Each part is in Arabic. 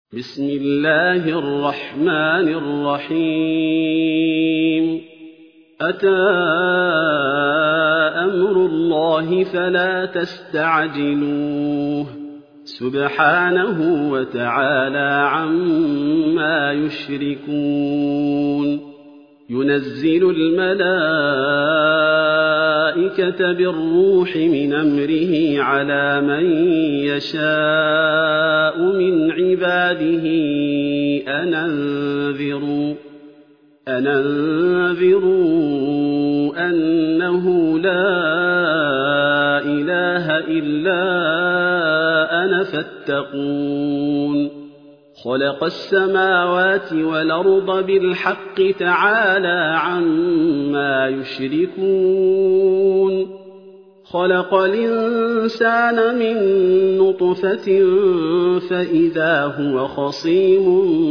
بسم الله الرحمن الرحيم أتى أمر الله فلا تستعجلوه سبحانه وتعالى عما يشركون ينزل الملائكة بالروح من أمره على من يشاء من عباده أن أنذروا أنه لا إله إلا أنا فاتقون خلق السماوات والأرض بالحق تعالى عما يشركون خلق الإنسان من نطفة فإذا هو خصيم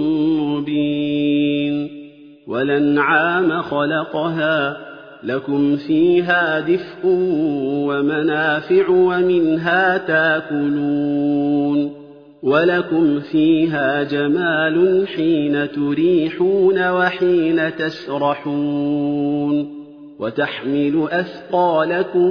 مبين والأنعام خلقها لكم فيها دفء ومنافع ومنها تاكلون ولكم فيها جمال حين تريحون وحين تسرحون وتحمل أثقالكم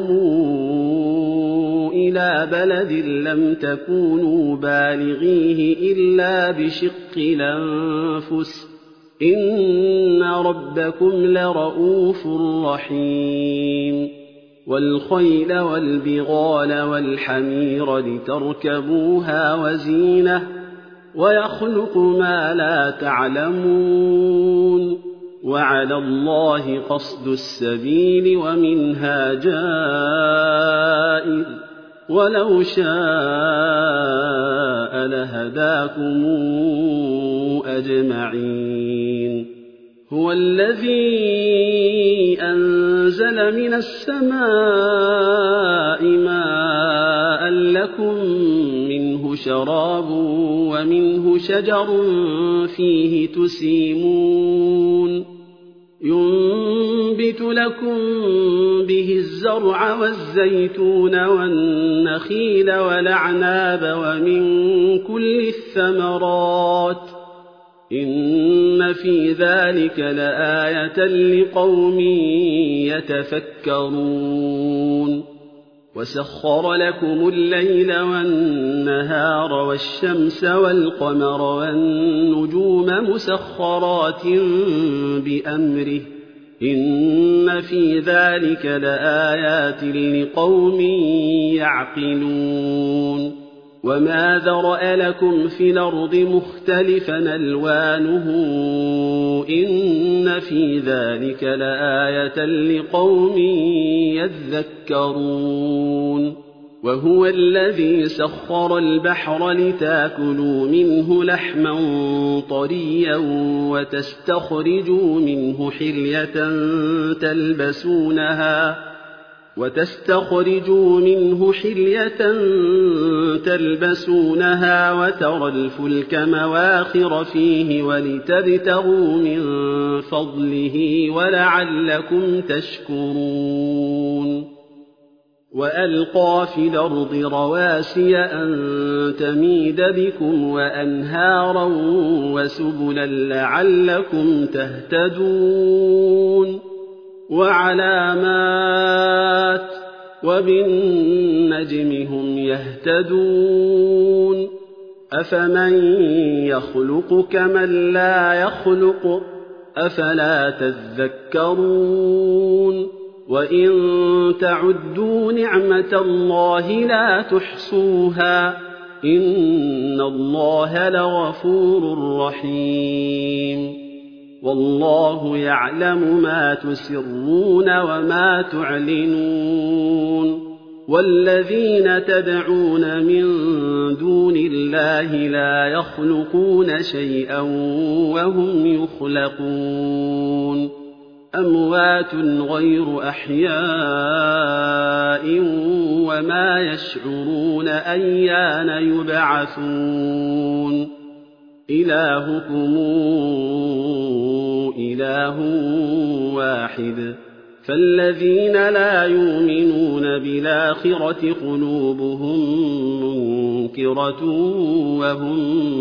إلى بلد لم تكونوا بالغيه إلا بشق الأنفس إن ربكم لرؤوف رحيم والخيل والبغال والحمير لتركبوها وزينة ويخلق ما لا تعلمون وعلى الله قصد السبيل ومنها جائر ولو شاء لهداكم أجمعين هو الذي أنزل من السماء ماء لكم منه شراب ومنه شجر فيه تسيمون ينبت لكم به الزرع والزيتون والنخيل والأعناب ومن كل الثمرات إن في ذلك لآية لقوم يتفكرون وسخر لكم الليل والنهار والشمس والقمر والنجوم مسخرات بأمره إن في ذلك لآيات لقوم يعقلون وما ذرأ لكم في الأرض مختلفا ألوانه إن في ذلك لآية لقوم يذكرون وهو الذي سخر البحر لتاكلوا منه لحما طريا وتستخرجوا منه حلية تلبسونها وترى الفلك مواخر فيه ولتبتغوا من فضله ولعلكم تشكرون وألقى في الأرض رواسي أن تميد بكم وأنهارا وسبلا لعلكم تهتدون وعلامات وبالنجم هم يهتدون أفمن يخلق كمن لا يخلق أفلا تذكرون وإن تعدوا نعمة الله لا تحصوها إن الله لغفور رحيم والله يعلم ما تسرون وما تعلنون والذين تدعون من دون الله لا يخلقون شيئا وهم يخلقون أموات غير أحياء وما يشعرون أيان يبعثون إلهكم إله واحد فالذين لا يؤمنون بالآخرة قلوبهم منكرة وهم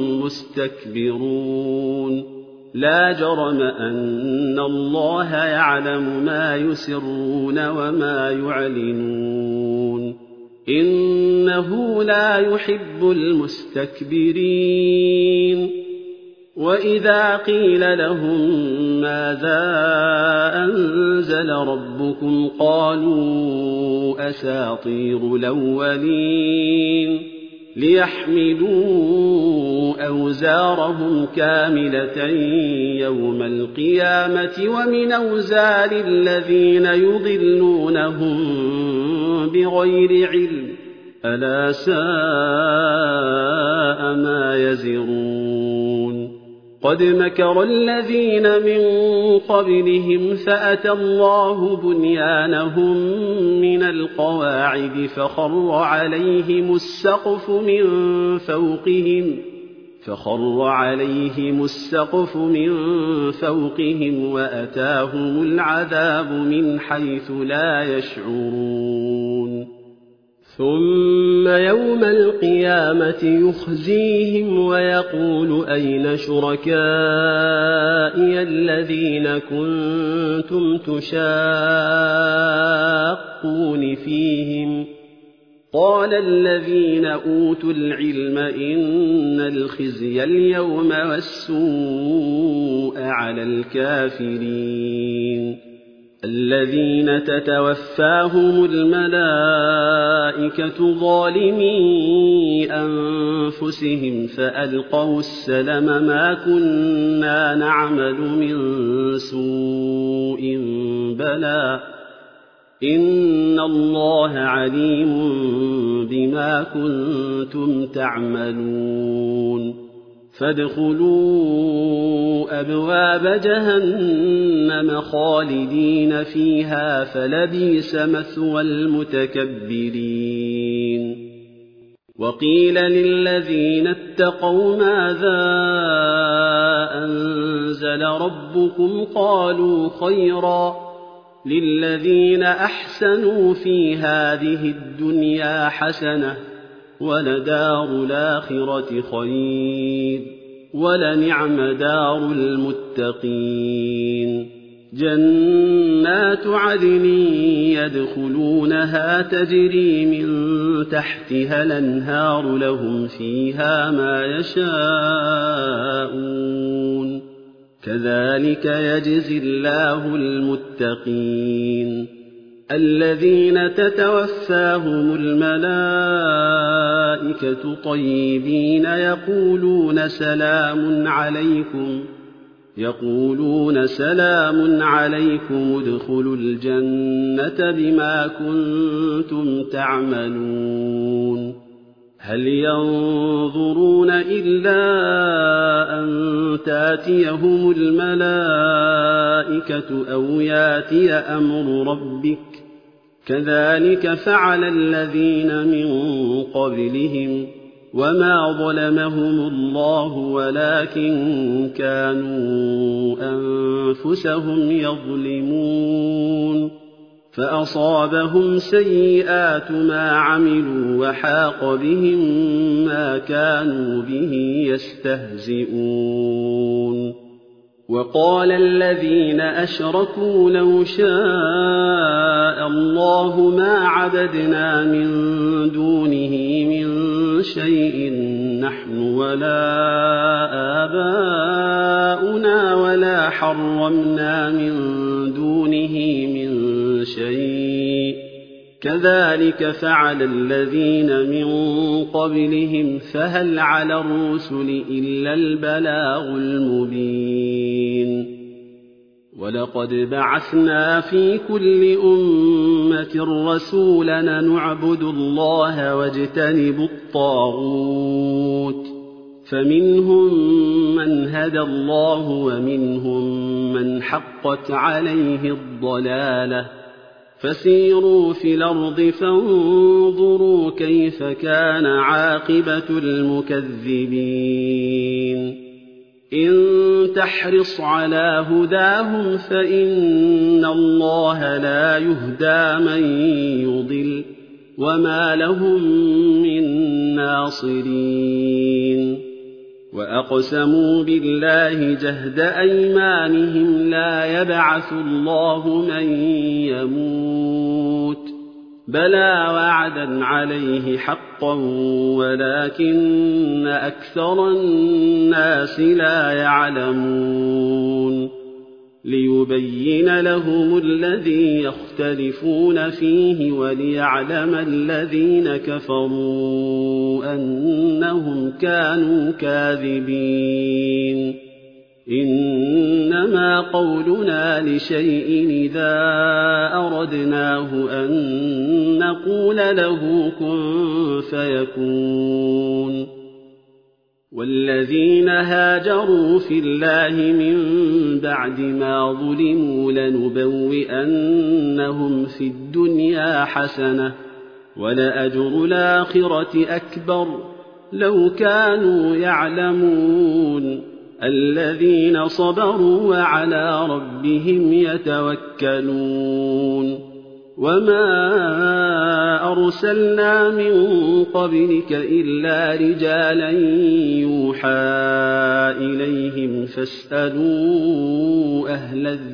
مستكبرون لا جرم أن الله يعلم ما يسرون وما يعلنون إنه لا يحب المستكبرين وإذا قيل لهم ماذا أنزل ربكم قالوا أساطير الأولين ليحملوا أوزارهم كاملة يوم القيامة ومن أوزار الذين يضلونهم بغير علم ألا ساء ما يزرون قد مكر الذين من قبلهم فأتى الله بنيانهم من القواعد فخر عليهم السقف من فوقهم وأتاهم العذاب من حيث لا يشعرون ثم يوم القيامة يخزيهم ويقول أين شركائي الذين كنتم تشاقون فيهم قال الذين أوتوا العلم إن الخزي اليوم والسوء على الكافرين الذين تتوفاهم الملائكة ظالمي أنفسهم فألقوا السلم ما كنا نعمل من سوء بلى إن الله عليم بما كنتم تعملون فادخلوا أبواب جهنم خالدين فيها فلبئس مثوى المتكبرين وقيل للذين اتقوا ماذا أنزل ربكم قالوا خيرا للذين أحسنوا في هذه الدنيا حسنة ولدار الآخرة خير ولنعم دار المتقين جنات عدن يدخلونها تجري من تحتها الأنهار لهم فيها ما يشاءون كذلك يجزي الله المتقين الذين تتوفاهم الملائكة طيبين يقولون سلام عليكم ادخلوا الجنة بما كنتم تعملون هل ينظرون إلا أن تاتيهم الملائكة أو ياتي أمر ربك كذلك فعل الذين من قبلهم وما ظلمهم الله ولكن كانوا أنفسهم يظلمون فأصابهم سيئات ما عملوا وحاق بهم ما كانوا به يستهزئون وقال الذين أشركوا لو شاء الله ما عبدنا من دونه من شيء نحن ولا آباؤنا ولا حرمنا من دونه من شيء كذلك فعل الذين من قبلهم فهل على الرسل إلا البلاغ المبين ولقد بعثنا في كل أمة رسولا نعبد الله واجتنب الطاغوت فمنهم من هدى الله ومنهم من حقت عليه الضلالة فسيروا في الأرض فانظروا كيف كان عاقبة المكذبين إن تحرص على هداهم فإن الله لا يهدى من يضل وما لهم من ناصرين وأقسموا بالله جهد أيمانهم لا يبعث الله من يموت بلى وعدا عليه حقا ولكن أكثر الناس لا يعلمون ليبين لهم الذي يختلفون فيه وليعلم الذين كفروا أنهم كانوا كاذبين إنما قولنا لشيء إذا أردناه أن نقول له كن فيكون والذين هاجروا في الله من بعد ما ظلموا لنبوئنهم في الدنيا حسنة ولأجر الآخرة أكبر لو كانوا يعلمون الذين صبروا وعلى ربهم يتوكلون وما أرسلنا من قبلك إلا رجالا يوحى إليهم فاسألوا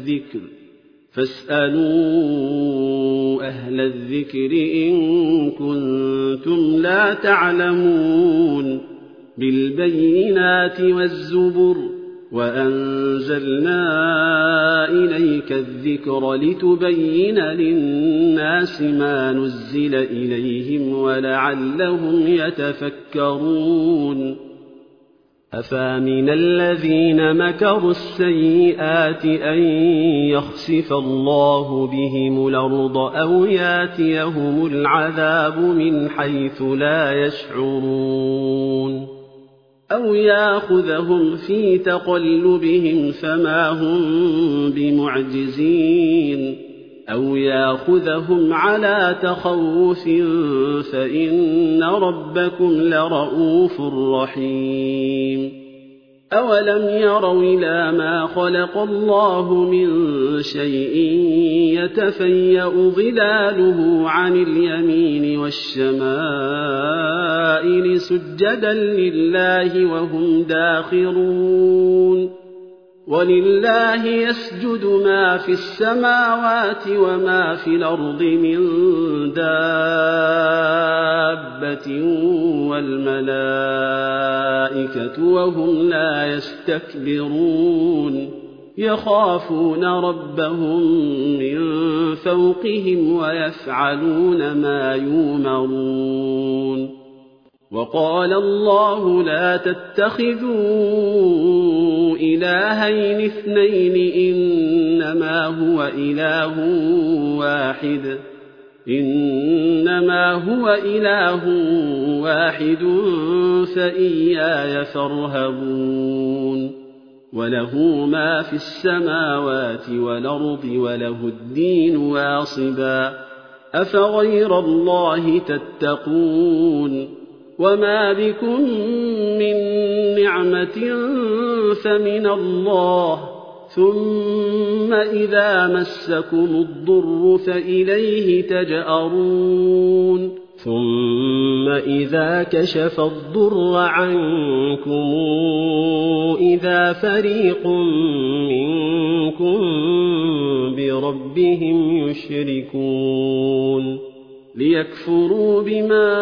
أهل الذكر إن كنتم لا تعلمون بالبينات والزبر وأنزلنا إليك الذكر لتبين للناس ما نزل إليهم ولعلهم يتفكرون أفامن الذين مكروا السيئات أن يخسف الله بهم الأرض أو ياتيهم العذاب من حيث لا يشعرون أو ياخذهم في تقلبهم فما هم بمعجزين أو ياخذهم على تخوف فإن ربكم لرءوف رحيم أولم يروا إلى ما خلق الله من شيء يتفيأ ظلاله عن اليمين والشمائل سجدا لله وهم داخرون ولله يسجد ما في السماوات وما في الأرض من دابة والملائكة وهم لا يستكبرون يخافون ربهم من فوقهم ويفعلون ما يؤمرون وقال الله لا تتخذوا إلهين اثنين إنما هو إله واحد فإياي فارهبون وله ما في السماوات والأرض وله الدين واصبا أفغير الله تتقون وما بكم من نعمة فمن الله ثم إذا مسكم الضر فإليه تجأرون ثم إذا كشف الضر عنكم إذا فريق منكم بربهم يشركون ليكفروا بما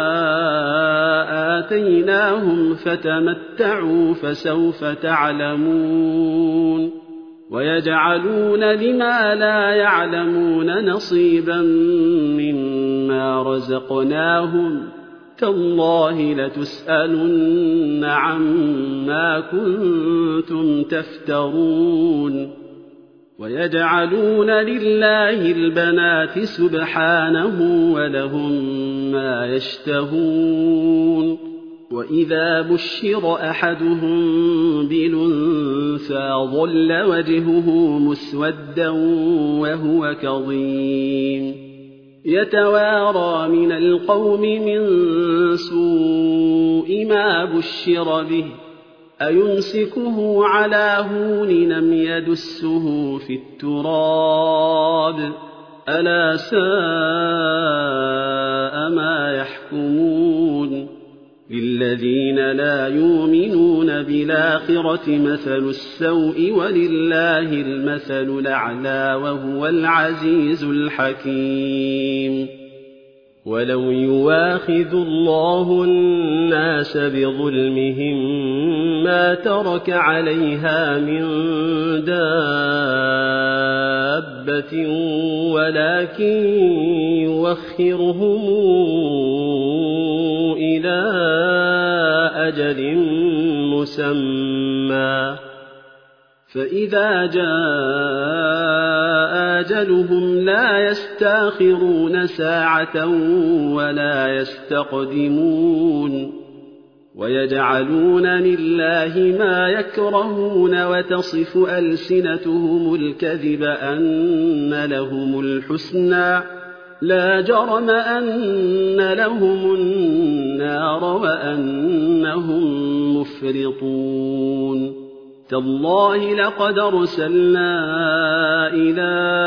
آتيناهم فتمتعوا فسوف تعلمون ويجعلون لما لا يعلمون نصيبا مما رزقناهم تالله لتسألن عما كنتم تفترون ويجعلون لله البنات سبحانه ولهم ما يشتهون وإذا بشر أحدهم بالأنثى ظل وجهه مسودا وهو كظيم يتوارى من القوم من سوء ما بشر به أيمسكه على هون أم يدسه في التراب ألا ساء ما يحكمون للذين لا يؤمنون بالآخرة مثل السوء ولله المثل الأعلى وهو العزيز الحكيم ولو يواخذ الله الناس بظلمهم ما ترك عليها من دابة ولكن يوخرهم إلى أجل مسمى فإذا جاء أجلهم لا يستأخرون ساعة ولا يستقدمون ويجعلون لله ما يكرهون وتصف ألسنتهم الكذب أن لهم الحسنى لا جرم أن لهم النار وأنهم مفرطون تالله لقد أرسلنا إلى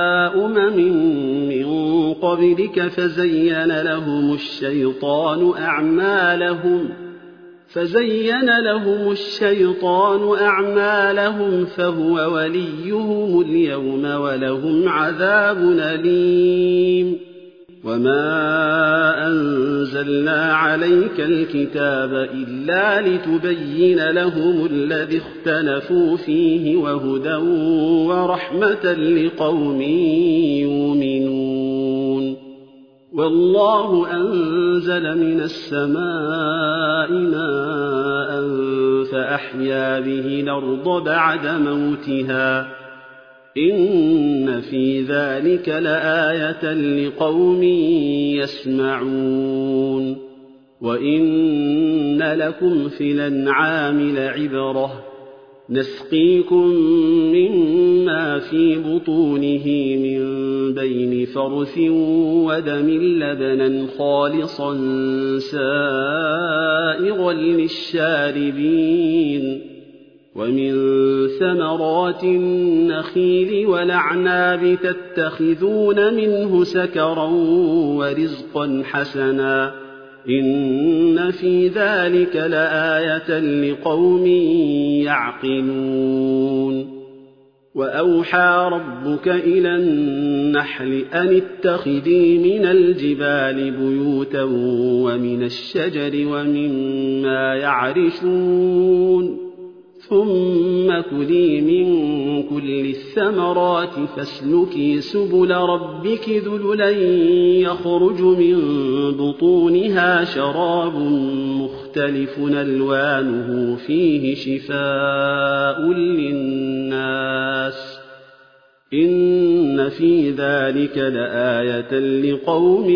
من قبلك فزين لهم الشيطان أعمالهم فهو وليهم اليوم ولهم عذاب أليم وما أنزلنا عليك الكتاب إلا لتبين لهم الذي اختلفوا فيه وهدى ورحمة لقوم يؤمنون والله أنزل من السماء ماء فأحيا به الأرض بعد موتها إن في ذلك لآية لقوم يسمعون وإن لكم في الأنعام لعبرة نسقيكم مما في بطونه من بين فرث ودم لبنا خالصا سائغا للشاربين ومن ثمرات النخيل والأعناب تتخذون منه سكرا ورزقا حسنا إن في ذلك لآية لقوم يعقلون وأوحى ربك إلى النحل أن اتخذي من الجبال بيوتا ومن الشجر ومما يعرشون ثم كلي من كل الثمرات فاسلكي سبل ربك ذللا يخرج من بطونها شراب مختلف ألوانه فيه شفاء للناس إن في ذلك لآية لقوم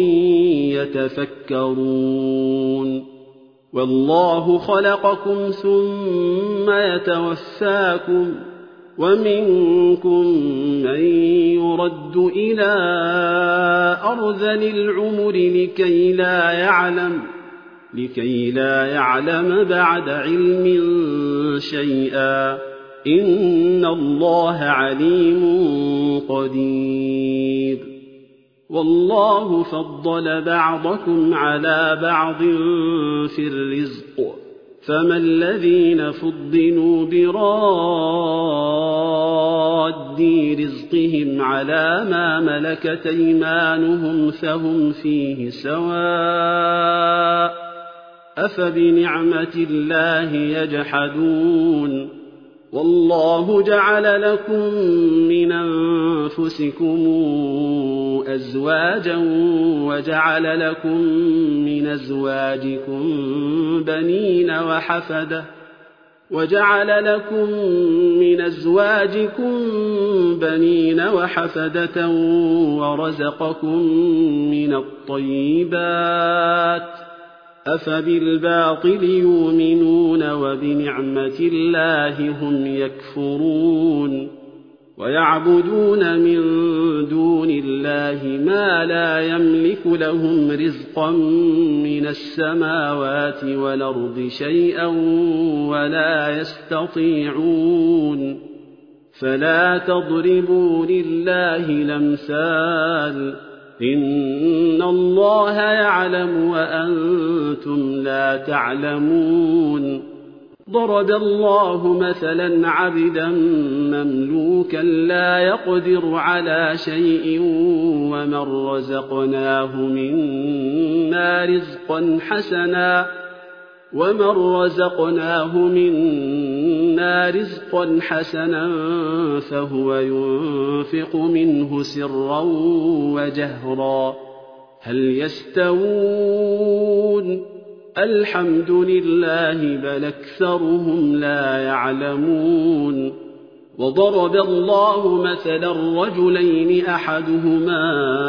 يتفكرون والله خلقكم ثم يتوفاكم ومنكم من يرد إلى أرذل العمر لكي لا يعلم بعد علم شيئا إن الله عليم قدير والله فضل بعضكم على بعض في الرزق فما الذين فضلوا براد رزقهم على ما ملكت أيمانهم فهم فيه سواء أفبنعمة الله يجحدون والله جعل لكم من أنفسكم أزواجا وجعل لكم من أزواجكم بنين وحفدة ورزقكم من الطيبات أفبالباطل يؤمنون وبنعمة الله هم يكفرون ويعبدون من دون الله ما لا يملك لهم رزقا من السماوات والأرض شيئا ولا يستطيعون فلا تضربوا لله الأمثال إن الله يعلم وأنتم لا تعلمون ضرب الله مثلا عبدا مملوكا لا يقدر على شيء ومن رزقناه منا رزقا حسنا فهو ينفق منه سرا وجهرا هل يستوون الحمد لله بل أكثرهم لا يعلمون وضرب الله مثلا رجلين أحدهما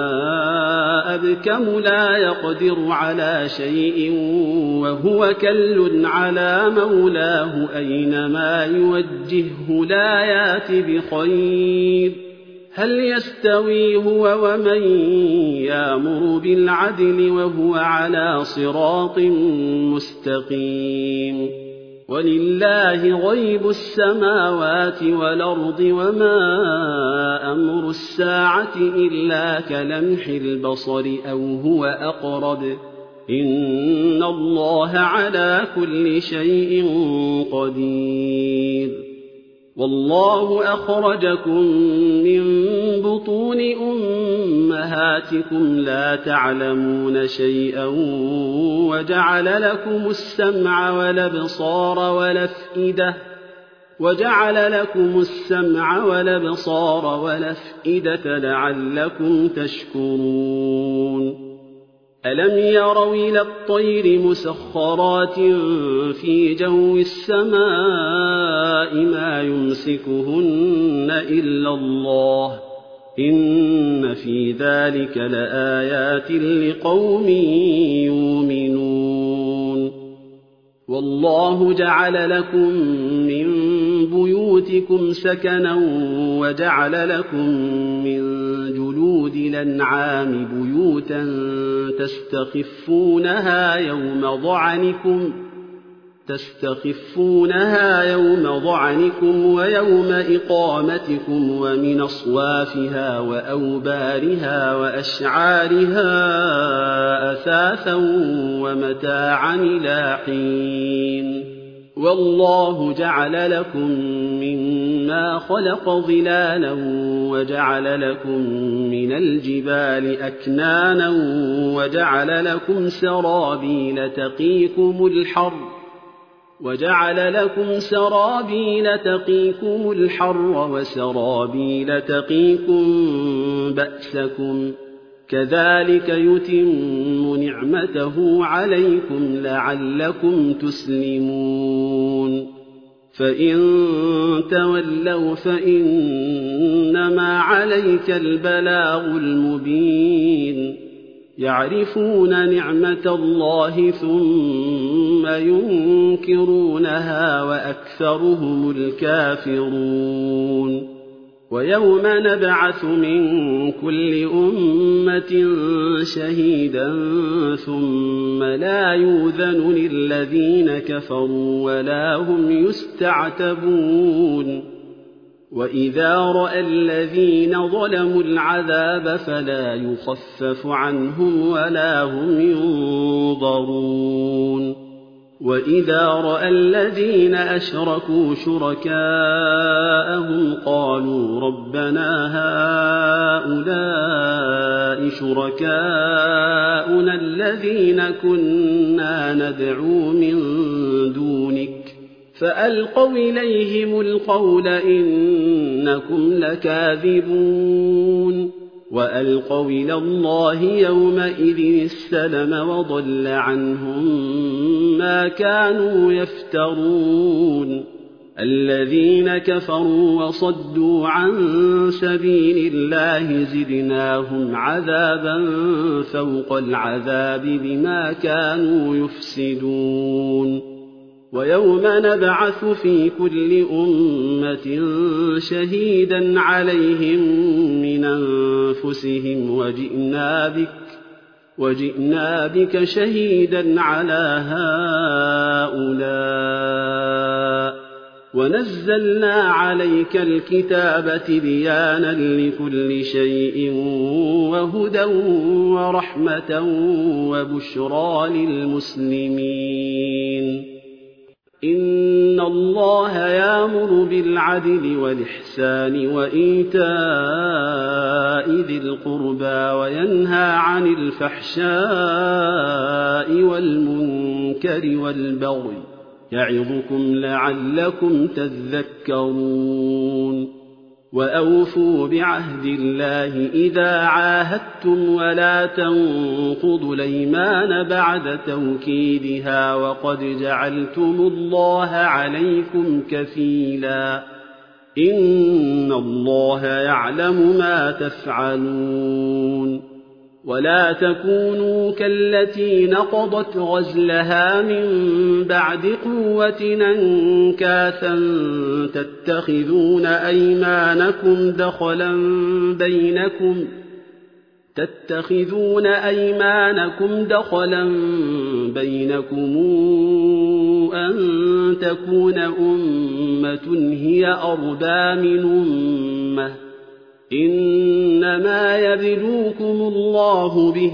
أبكم لا يقدر على شيء وهو كل على مولاه أينما يوجهه لا يات بخير هل يستوي هو ومن يأمر بالعدل وهو على صراط مستقيم ولله غيب السماوات والأرض وما أمر الساعة إلا كلمح البصر أو هو أقرب إن الله على كل شيء قدير والله أخرجكم من بطون أمهاتكم لا تعلمون شيئا وجعل لكم السمع والأبصار والأفئدة لعلكم تشكرون ألم يروا إلى الطير مسخرات في جو السماء ما يمسكهن إلا الله إن في ذلك لآيات لقوم يؤمنون والله جعل لكم من بيوتكم سكنا وجعل لكم من جلود الأنعام بيوتا تستخفونها يوم ضعنكم ويوم إقامتكم ومن أصوافها وأوبارها وأشعارها أثاثا ومتاعا إلى حين والله جعل لكم مما خلق ظلالا وجعل لكم من الجبال أكنانا وجعل لكم سرابيل تقيكم الحر وسرابيل تقيكم بأسكم كذلك يتم نعمته عليكم لعلكم تسلمون فإن تولوا فإنما عليك البلاغ المبين يعرفون نعمة الله ثم ينكرونها وأكثرهم الكافرون ويوم نبعث من كل أمة شهيدا ثم لا يؤذن للذين كفروا ولا هم يستعتبون وإذا رأى الذين ظلموا العذاب فلا يخفف عنهم ولا هم ينظرون وإذا رأى الذين أشركوا شركاءهم قالوا ربنا هؤلاء شركاؤنا الذين كنا ندعو من دونك فألقوا إليهم القول إنكم لكاذبون وألقوا إلى الله يومئذ السلم وضل عنهم ما كانوا يفترون الذين كفروا وصدوا عن سبيل الله زدناهم عذابا فوق العذاب بما كانوا يفسدون ويوم نبعث في كل أمة شهيدا عليهم من أنفسهم وجئنا بك شهيدا على هؤلاء ونزلنا عليك الكتاب تبيانا لكل شيء وهدى ورحمة وبشرى للمسلمين إن الله يأمر بالعدل والإحسان وإيتاء ذي القربى وينهى عن الفحشاء والمنكر والبغي يعظكم لعلكم تذكرون وأوفوا بعهد الله إذا عاهدتم ولا تنقضوا الأيمان بعد توكيدها وقد جعلتم الله عليكم كفيلا إن الله يعلم ما تفعلون ولا تكونوا كالتي نقضت غزلها من بعد قوة أنكاثا تتخذون أيمانكم دخلا بينكم أن تكون أمة هي أربى من أمة إنما يبلوكم الله به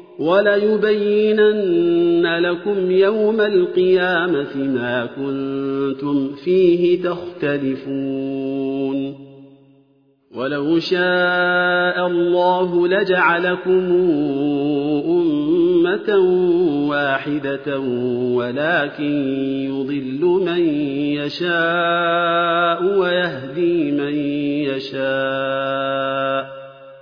وليبينن لكم يوم القيامة ما كنتم فيه تختلفون ولو شاء الله لجعلكم أمة واحدة ولكن يضل من يشاء ويهدي من يشاء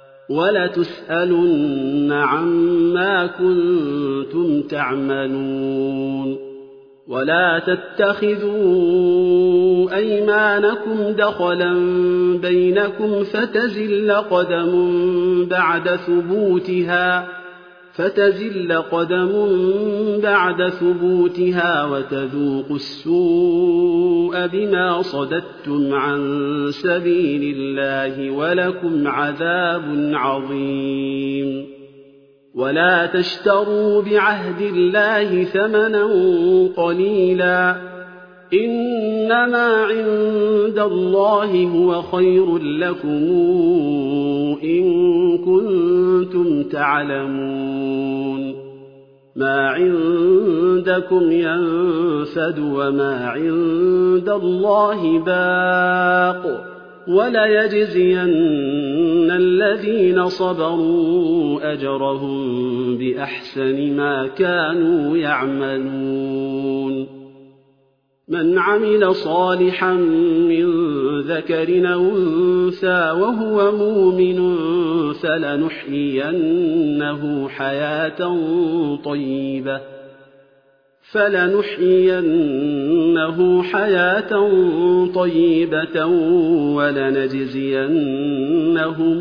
ولتسألن عما كنتم تعملون ولا تتخذوا أيمانكم دخلا بينكم فتزل قدم بعد ثبوتها وتذوقوا السوء بما صددتم عن سبيل الله ولكم عذاب عظيم ولا تشتروا بعهد الله ثمنا قليلا إنما عند الله هو خير لكم إن كنتم تعلمون ما عندكم ينفد وما عند الله باق وليجزين الذين صبروا أجرهم بأحسن ما كانوا يعملون من عمل صالحا من ذكر أو أنثى وهو مؤمن فلنحيينه حياة طيبة ولنجزينهم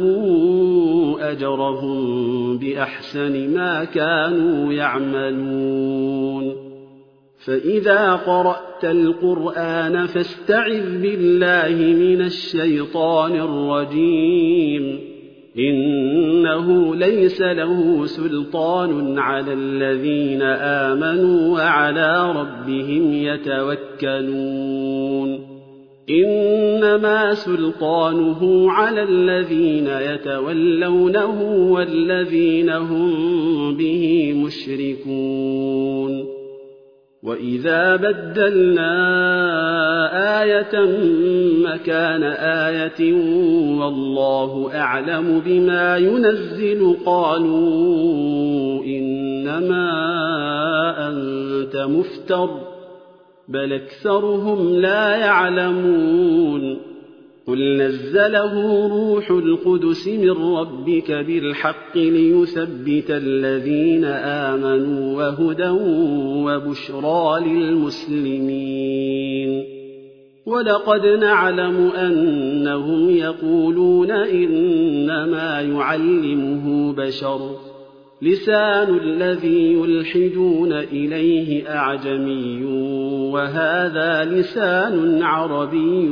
أجرهم بأحسن ما كانوا يعملون فإذا قرأت القرآن فاستعذ بالله من الشيطان الرجيم إنه ليس له سلطان على الذين آمنوا وعلى ربهم يتوكلون إنما سلطانه على الذين يتولونه والذين هم به مشركون وإذا بدلنا آية مكان آية والله أعلم بما ينزل قالوا إنما أنت مفتر بل أكثرهم لا يعلمون قل نزله روح القدس من ربك بالحق ليثبت الذين آمنوا وهدى وبشرى للمسلمين ولقد نعلم أنهم يقولون إنما يعلمه بشر لسان الذي يلحدون إليه أعجمي وهذا لسان عربي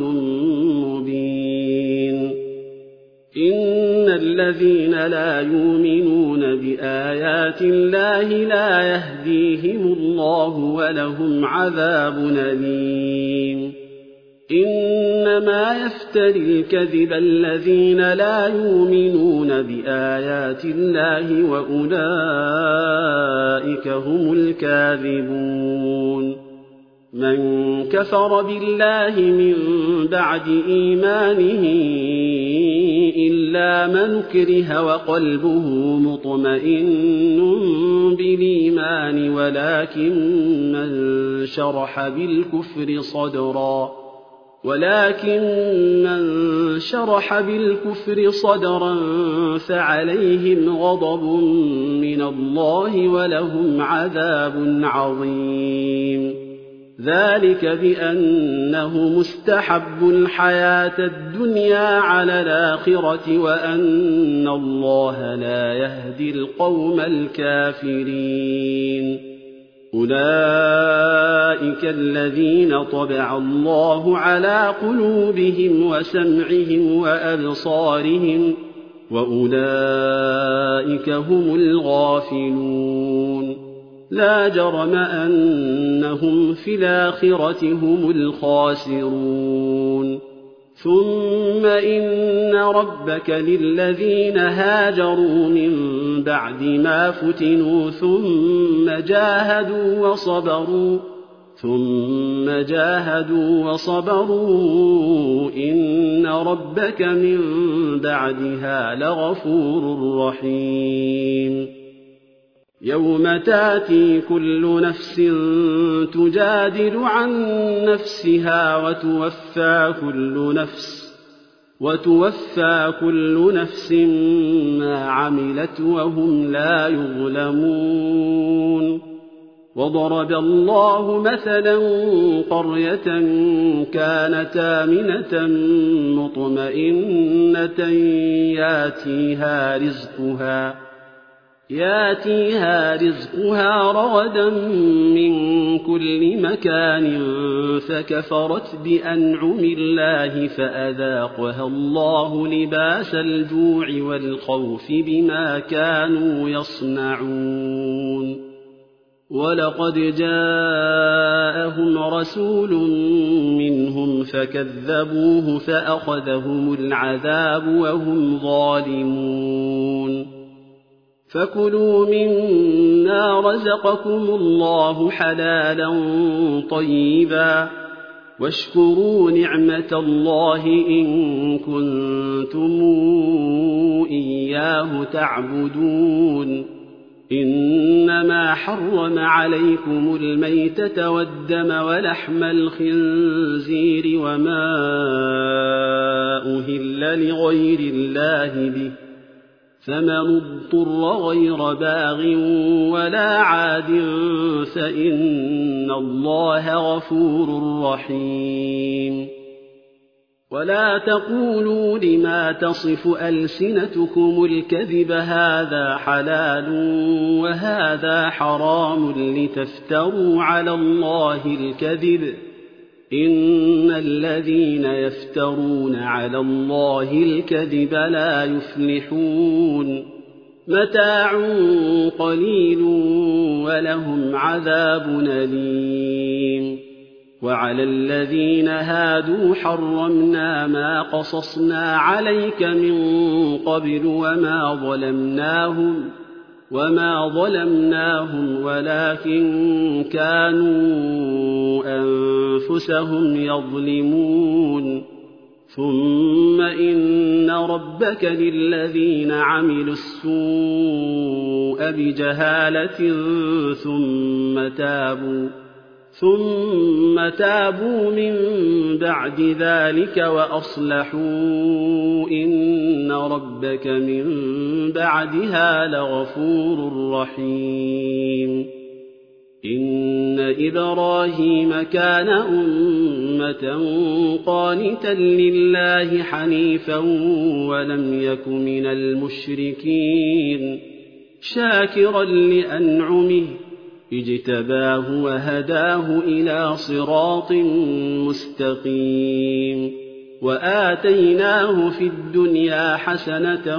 مبين إن الذين لا يؤمنون بآيات الله لا يهديهم الله ولهم عذاب أليم إنما يفتري الكذب الذين لا يؤمنون بآيات الله وأولئك هم الكاذبون من كفر بالله من بعد إيمانه إلا من كره وقلبه مطمئن بالإيمان ولكن من شرح بالكفر صدرا فعليهم غضب من الله ولهم عذاب عظيم ذلك بأنه مستحب الحياة الدنيا على الآخرة وأن الله لا يهدي القوم الكافرين أولئك الذين طبع الله على قلوبهم وسمعهم وأبصارهم وأولئك هم الغافلون لا جرم أنهم في الآخرة هم الخاسرون ثم إن ربك للذين هاجروا من بعد ما فتنوا ثم جاهدوا وصبروا إن ربك من بعدها لغفور رحيم يوم تاتي كل نفس تجادل عن نفسها وتوفى كل نفس ما عملت وهم لا يظلمون وضرب الله مثلا قرية كانت آمنة مطمئنة ياتيها رزقها رغدا من كل مكان فكفرت بأنعم الله فأذاقها الله لباس الجوع والخوف بما كانوا يصنعون ولقد جاءهم رسول منهم فكذبوه فأخذهم العذاب وهم ظالمون فكلوا مما رزقكم الله حلالا طيبا واشكروا نعمة الله إن كنتم إياه تعبدون إنما حرم عليكم الميتة والدم ولحم الخنزير وما أهل لغير الله به فمن اضطر غير باغ ولا عاد فإن الله غفور رحيم ولا تقولوا لما تصف ألسنتكم الكذب هذا حلال وهذا حرام لتفتروا على الله الكذب إن الذين يفترون على الله الكذب لا يفلحون متاع قليل ولهم عذاب أليم وعلى الذين هادوا حرمنا ما قصصنا عليك من قبل وما ظلمناهم ولكن كانوا أنفسهم يظلمون ثم إن ربك للذين عملوا السوء بجهالة ثم تابوا من بعد ذلك وأصلحوا إن ربك من بعدها لغفور رحيم إن إبراهيم كان أمة قانتا لله حنيفا ولم يك من المشركين شاكرا لأنعمه اجتباه وهداه إلى صراط مستقيم وآتيناه في الدنيا حسنة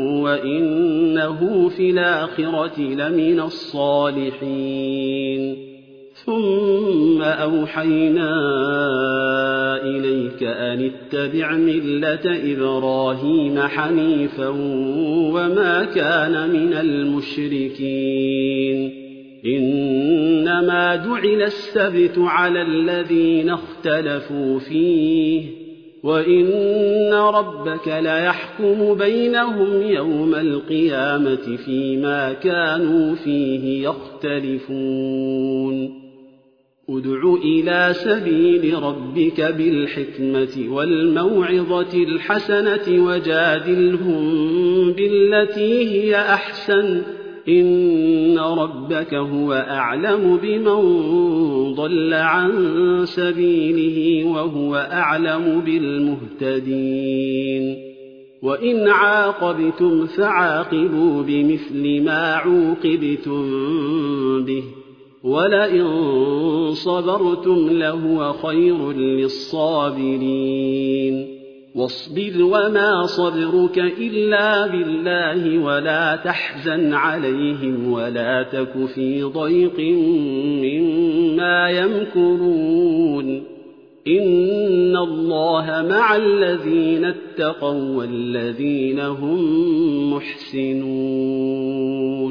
وإنه في الآخرة لمن الصالحين ثم أوحينا إليك أن اتبع ملة إبراهيم حنيفا وما كان من المشركين إنما جعل السبت على الذين اختلفوا فيه وإن ربك ليحكم بينهم يوم القيامة فيما كانوا فيه يختلفون ادع إلى سبيل ربك بالحكمة والموعظة الحسنة وجادلهم بالتي هي أحسن إن ربك هو أعلم بمن ضل عن سبيله وهو أعلم بالمهتدين وإن عاقبتم فعاقبوا بمثل ما عوقبتم به ولئن صبرتم لهو خير للصابرين واصبر وما صبرك إلا بالله ولا تحزن عليهم ولا تك في ضيق مما يمكرون إن الله مع الذين اتقوا والذين هم محسنون